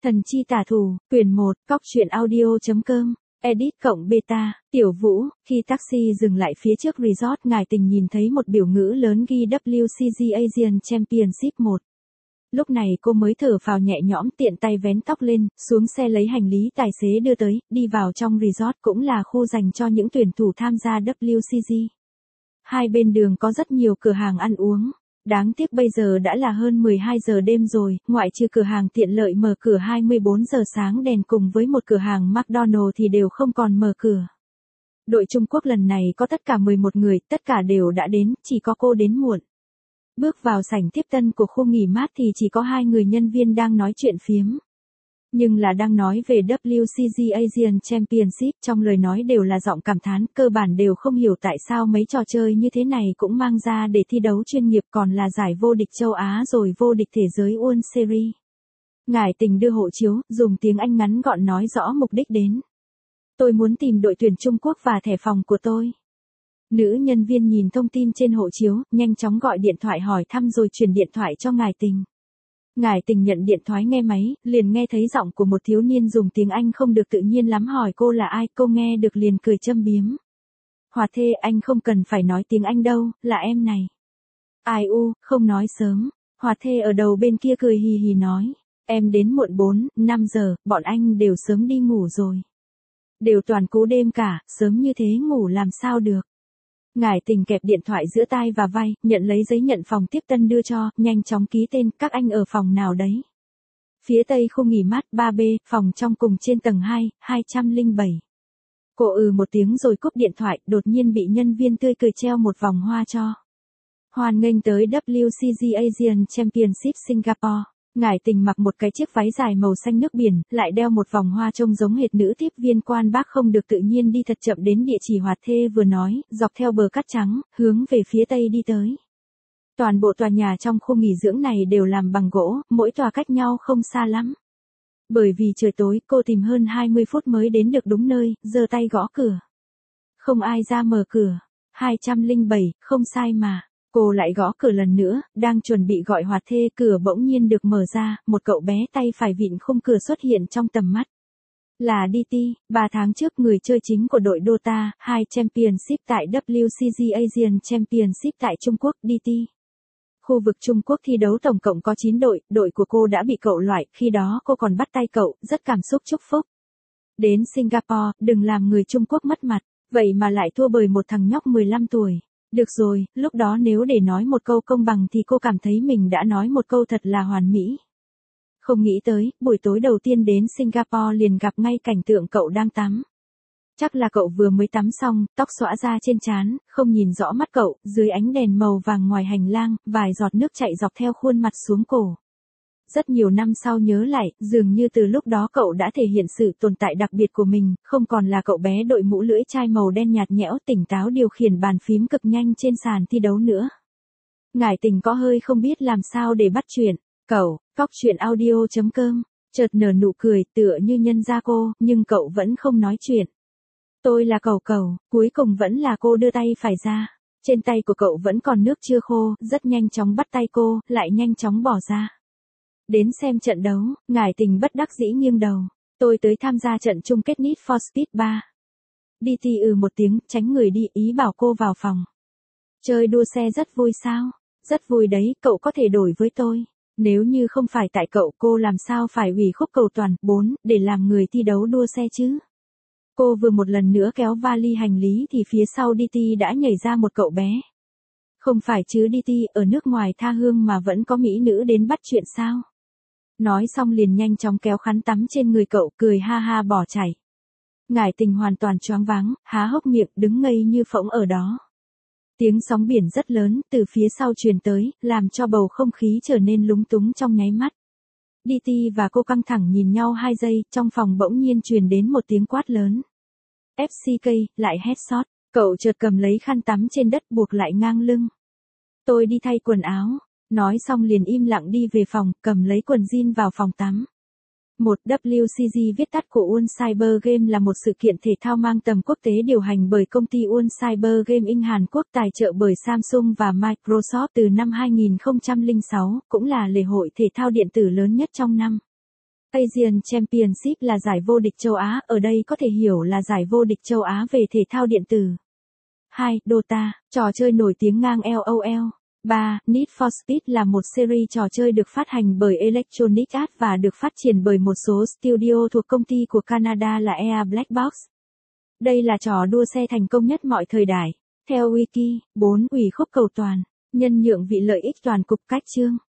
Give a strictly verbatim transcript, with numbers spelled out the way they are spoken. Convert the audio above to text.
Thần chi tả thủ, quyển một, cóc truyện audio.com, edit cộng beta, Tiểu Vũ, khi taxi dừng lại phía trước resort ngài tình nhìn thấy một biểu ngữ lớn ghi W C G Asian Championship một. Lúc này cô mới thở phào nhẹ nhõm tiện tay vén tóc lên, xuống xe lấy hành lý tài xế đưa tới, đi vào trong resort cũng là khu dành cho những tuyển thủ tham gia W C G. Hai bên đường có rất nhiều cửa hàng ăn uống. Đáng tiếc bây giờ đã là hơn mười hai giờ đêm rồi, ngoại trừ cửa hàng tiện lợi mở cửa hai mươi bốn giờ sáng đèn cùng với một cửa hàng McDonald's thì đều không còn mở cửa. Đội Trung Quốc lần này có tất cả mười một người, tất cả đều đã đến, chỉ có cô đến muộn. Bước vào sảnh tiếp tân của khu nghỉ mát thì chỉ có hai người nhân viên đang nói chuyện phiếm. Nhưng là đang nói về W C G Asian Championship, trong lời nói đều là giọng cảm thán, cơ bản đều không hiểu tại sao mấy trò chơi như thế này cũng mang ra để thi đấu chuyên nghiệp, còn là giải vô địch châu Á rồi vô địch thế giới World Series. Ngải Tình đưa hộ chiếu, dùng tiếng Anh ngắn gọn nói rõ mục đích đến. Tôi muốn tìm đội tuyển Trung Quốc và thẻ phòng của tôi. Nữ nhân viên nhìn thông tin trên hộ chiếu, nhanh chóng gọi điện thoại hỏi thăm rồi truyền điện thoại cho Ngải Tình. Ngải Tình nhận điện thoại nghe máy, liền nghe thấy giọng của một thiếu niên dùng tiếng Anh không được tự nhiên lắm hỏi cô là ai, cô nghe được liền cười châm biếm. Hòa thê, anh không cần phải nói tiếng Anh đâu, là em này. Ai u, không nói sớm. Hòa thê ở đầu bên kia cười hì hì nói. Em đến muộn bốn, năm giờ, bọn anh đều sớm đi ngủ rồi. Đều toàn cú đêm cả, sớm như thế ngủ làm sao được. Ngải Tình kẹp điện thoại giữa tai và vai, nhận lấy giấy nhận phòng tiếp tân đưa cho, nhanh chóng ký tên, các anh ở phòng nào đấy. Phía tây khu nghỉ mát ba B, phòng trong cùng trên tầng hai, hai trăm lẻ bảy. Cô ừ một tiếng rồi cúp điện thoại, đột nhiên bị nhân viên tươi cười treo một vòng hoa cho. Hoan nghênh tới W C G Asian Championship Singapore. Ngải Tình mặc một cái chiếc váy dài màu xanh nước biển, lại đeo một vòng hoa trông giống hệt nữ tiếp viên quan bác không được tự nhiên đi thật chậm đến địa chỉ Hoạt Thê vừa nói, dọc theo bờ cát trắng, hướng về phía tây đi tới. Toàn bộ tòa nhà trong khu nghỉ dưỡng này đều làm bằng gỗ, mỗi tòa cách nhau không xa lắm. Bởi vì trời tối, cô tìm hơn hai mươi phút mới đến được đúng nơi, giơ tay gõ cửa. Không ai ra mở cửa. hai trăm lẻ bảy, không sai mà. Cô lại gõ cửa lần nữa, đang chuẩn bị gọi Hoạt Thê, cửa bỗng nhiên được mở ra, một cậu bé tay phải vịn khung cửa xuất hiện trong tầm mắt. Là đê tê, ba tháng trước người chơi chính của đội Dota hai Championship tại W C G Asian Championship tại Trung Quốc, đê tê. Khu vực Trung Quốc thi đấu tổng cộng có chín đội, đội của cô đã bị cậu loại, khi đó cô còn bắt tay cậu, rất cảm xúc chúc phúc. Đến Singapore, đừng làm người Trung Quốc mất mặt, vậy mà lại thua bởi một thằng nhóc mười lăm tuổi. Được rồi, lúc đó nếu để nói một câu công bằng thì cô cảm thấy mình đã nói một câu thật là hoàn mỹ. Không nghĩ tới, buổi tối đầu tiên đến Singapore liền gặp ngay cảnh tượng cậu đang tắm. Chắc là cậu vừa mới tắm xong, tóc xõa ra trên trán, không nhìn rõ mắt cậu, dưới ánh đèn màu vàng ngoài hành lang, vài giọt nước chảy dọc theo khuôn mặt xuống cổ. Rất nhiều năm sau nhớ lại, dường như từ lúc đó cậu đã thể hiện sự tồn tại đặc biệt của mình, không còn là cậu bé đội mũ lưỡi chai màu đen nhạt nhẽo tỉnh táo điều khiển bàn phím cực nhanh trên sàn thi đấu nữa. Ngải Tình có hơi không biết làm sao để bắt chuyện. Cậu, cóc truyện audio.com, chợt nở nụ cười tựa như nhân ra cô, nhưng cậu vẫn không nói chuyện. Tôi là Cẩu Cẩu, cuối cùng vẫn là cô đưa tay phải ra. Trên tay của cậu vẫn còn nước chưa khô, rất nhanh chóng bắt tay cô, lại nhanh chóng bỏ ra. Đến xem trận đấu, Ngải Tình bất đắc dĩ nghiêng đầu. Tôi tới tham gia trận chung kết Need for Speed ba. đê tê ừ một tiếng, tránh người đi, ý bảo cô vào phòng. Chơi đua xe rất vui sao? Rất vui đấy, cậu có thể đổi với tôi. Nếu như không phải tại cậu, cô làm sao phải ủy khúc cầu toàn, bốn, để làm người thi đấu đua xe chứ? Cô vừa một lần nữa kéo vali hành lý thì phía sau đê tê đã nhảy ra một cậu bé. Không phải chứ đê tê, ở nước ngoài tha hương mà vẫn có mỹ nữ đến bắt chuyện sao? Nói xong liền nhanh chóng kéo khăn tắm trên người cậu, cười ha ha bỏ chạy. Ngải Tình hoàn toàn choáng váng, há hốc miệng, đứng ngây như phỗng ở đó. Tiếng sóng biển rất lớn, từ phía sau truyền tới, làm cho bầu không khí trở nên lúng túng trong nháy mắt. đê tê và cô căng thẳng nhìn nhau hai giây, trong phòng bỗng nhiên truyền đến một tiếng quát lớn. ép xê ca, lại headshot, cậu chợt cầm lấy khăn tắm trên đất buộc lại ngang lưng. Tôi đi thay quần áo. Nói xong liền im lặng đi về phòng, cầm lấy quần jean vào phòng tắm. một W C G viết tắt của World Cyber Game là một sự kiện thể thao mang tầm quốc tế điều hành bởi công ty World Cyber Game in Hàn Quốc tài trợ bởi Samsung và Microsoft từ năm hai nghìn không trăm lẻ sáu, cũng là lễ hội thể thao điện tử lớn nhất trong năm. Asian Championship là giải vô địch châu Á, ở đây có thể hiểu là giải vô địch châu Á về thể thao điện tử. hai. Dota, trò chơi nổi tiếng ngang LOL. ba. Need for Speed là một series trò chơi được phát hành bởi Electronic Arts và được phát triển bởi một số studio thuộc công ty của Canada là e a Black Box. Đây là trò đua xe thành công nhất mọi thời đại. Theo Wiki. bốn. Ủy khúc cầu toàn. Nhân nhượng vị lợi ích toàn cục cách chương.